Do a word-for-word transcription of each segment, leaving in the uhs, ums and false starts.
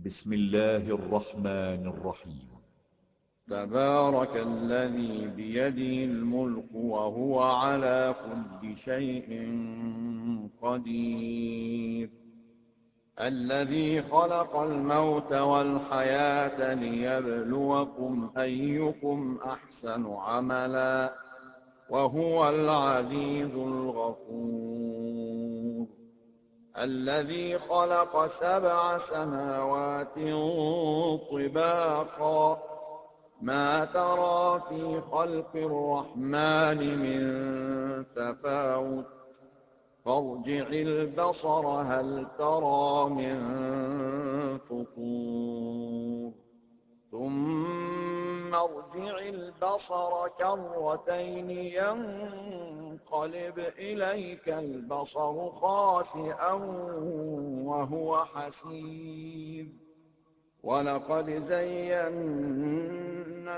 بسم الله الرحمن الرحيم. تبارك الذي بيده الملك وهو على كل شيء قدير الذي خلق الموت والحياة ليبلوكم أيكم أحسن عملا وهو العزيز الغفور الذي خلق سبع سماوات طباقا ما ترى في خلق الرحمن من تفاوت فارجع البصر هل ترى من فطور ثم ارجع البصر كرتين ينقلب إليك البصر خاسئا وهو حسير ولقد زينا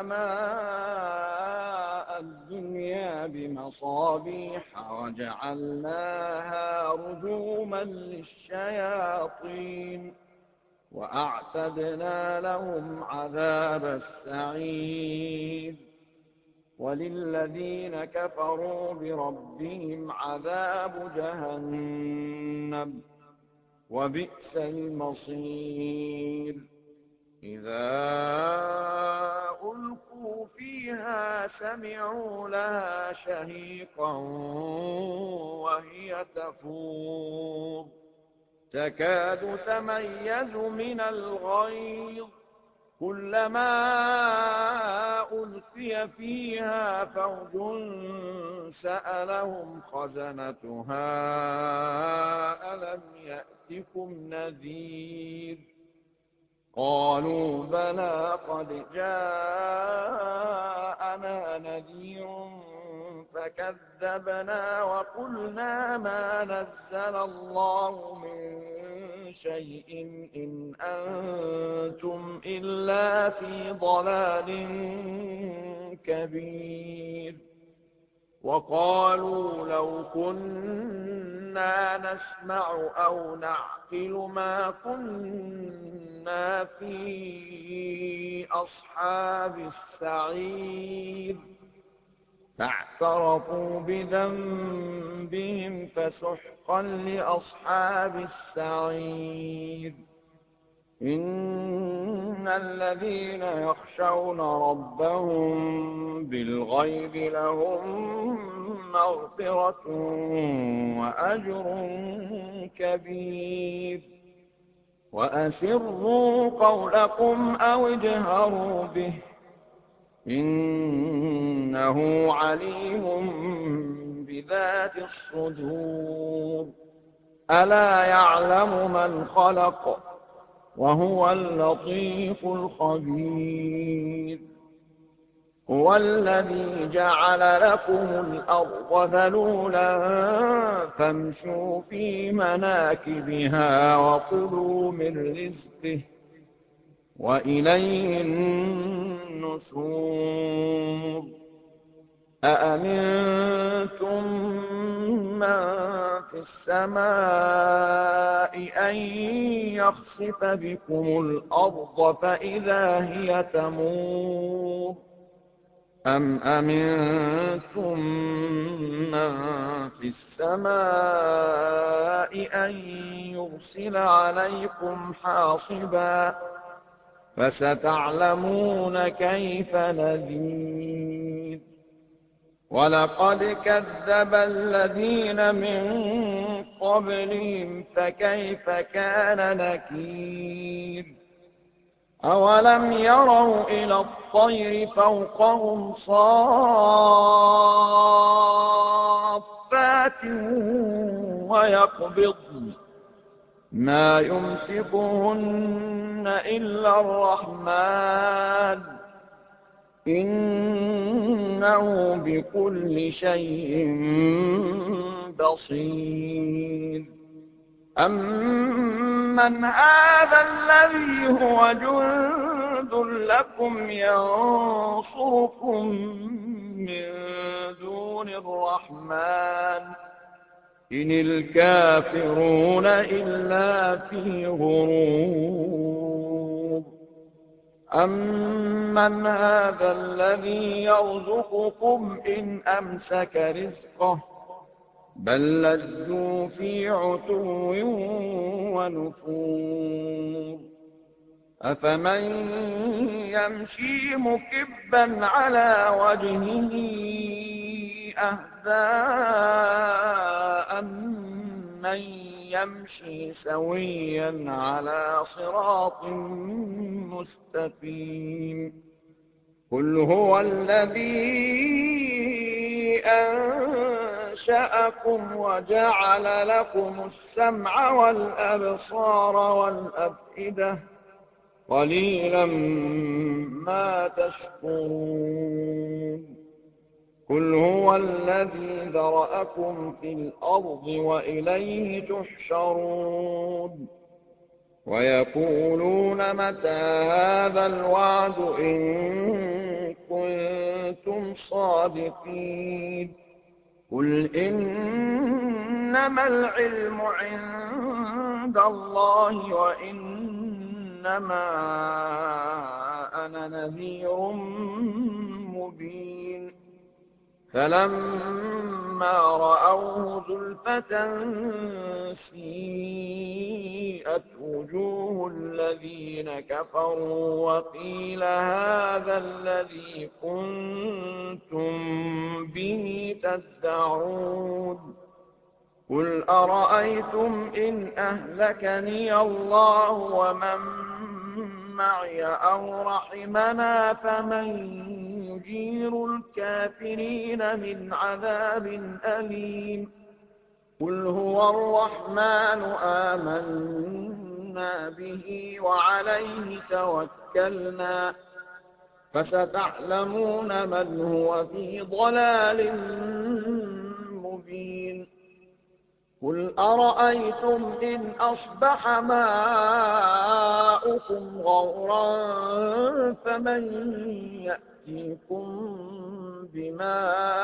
السماء الدنيا بمصابيح وجعلناها رجوما للشياطين وأعتدنا لهم عذاب السعير وللذين كفروا بربهم عذاب جهنم وبئس المصير إذا ألقوا فيها سمعوا لها شهيقا وهي تفور تكاد تميز من الغيظ كلما ألقي فيها فوج سألهم خزنتها ألم يأتكم نذير قالوا بلى قد جاءنا نذير فكذبنا وقلنا ما نزل الله من شيء إن أنتم إلا في ضلال كبير وقالوا لو كنا نسمع أو نعقل ما كنا في أصحاب السعير فاعترفوا بذنبهم فسحقا لأصحاب السعير إن الذين يخشون ربهم بالغيب لهم مغفرة وأجر كبير وأسروا قولكم أو اجهروا به إنه عليم بذات الصدور ألا يعلم من خلق وهو اللطيف الخبير هو الذي جعل لكم الأرض ذلولا فامشوا في مناكبها وكلوا من رزقه وإليه النشور أأمنتم من في السماء أن يخسف بكم الأرض فإذا هي تمور أم أمنتم من في السماء أن يرسل عليكم حاصبا فستعلمون كيف نذير ولقد كذب الذين من قبلهم فكيف كان نكير أولم يروا إلى الطير فوقهم صافات ويقبضن ما يمسكهن إلا الرحمن إنه بكل شيء بصير أمن هذا الذي هو جند لكم ينصركم من دون الرحمن إن الكافرون إلا في غرور أَمَّنْ هَٰذَا الَّذِي يَرْزُقُكُمْ إِنْ أَمْسَكَ رِزْقَهُ ۚ بَل لَّجُّوا فِي عُتُوٍّ وَنُفُورٍ أَفَمَن يَمْشِي مُكِبًّا عَلَىٰ وَجْهِهِ أَهْدَىٰ أَمَّن يَمْشِي سَوِيًّا عَلَىٰ صِرَاطٍ مُّسْتَقِيمٍ قُلْ هُوَ الَّذِي أَنشَأَكُمْ وَجَعَلَ لَكُمُ السَّمْعَ وَالْأَبْصَارَ وَالْأَفْئِدَةَ ۖ قَلِيلًا مَّا تَشْكُرُونَ قُلْ هُوَ الَّذِي ذَرَأَكُمْ فِي الْأَرْضِ وَإِلَيْهِ تُحْشَرُونَ وَيَقُولُونَ مَتَىٰ هَٰذَا الْوَعْدُ إِن كُنتُمْ صَادِقِينَ قُلْ إِنَّمَا الْعِلْمُ عِندَ اللَّهِ وَإِنَّمَا أَنَا نَذِيرٌ مُّبِينٌ فَلَمَّا رَأَوْهُ زُلْفَةً سِيئَتْ وُجُوهُ الَّذِينَ كَفَرُوا وَقِيلَ هَٰذَا الَّذِي كُنتُم بِهِ تَدَّعُونَ قُلْ أَرَأَيْتُمْ إِنْ أَهْلَكَنِيَ اللَّهُ وَمَن مَّعِيَ أَوْ رَحِمَنَا فَمَن يُجِيرُ الْكَافِرِينَ مِنْ عَذَابٍ أَلِيمٍ قُلْ هُوَ الرَّحْمَٰنُ آمَنَّا بِهِ وَعَلَيْهِ تَوَكَّلْنَا فَسَتَعْلَمُونَ مَنْ هُوَ فِي ضَلَالٍ مُّبِينٍ قُلْ أَرَأَيْتُمْ إِنْ أَصْبَحَ مَاؤُكُمْ غَوْرًا فَمَن يَأْتِيكُم بِمَاءٍ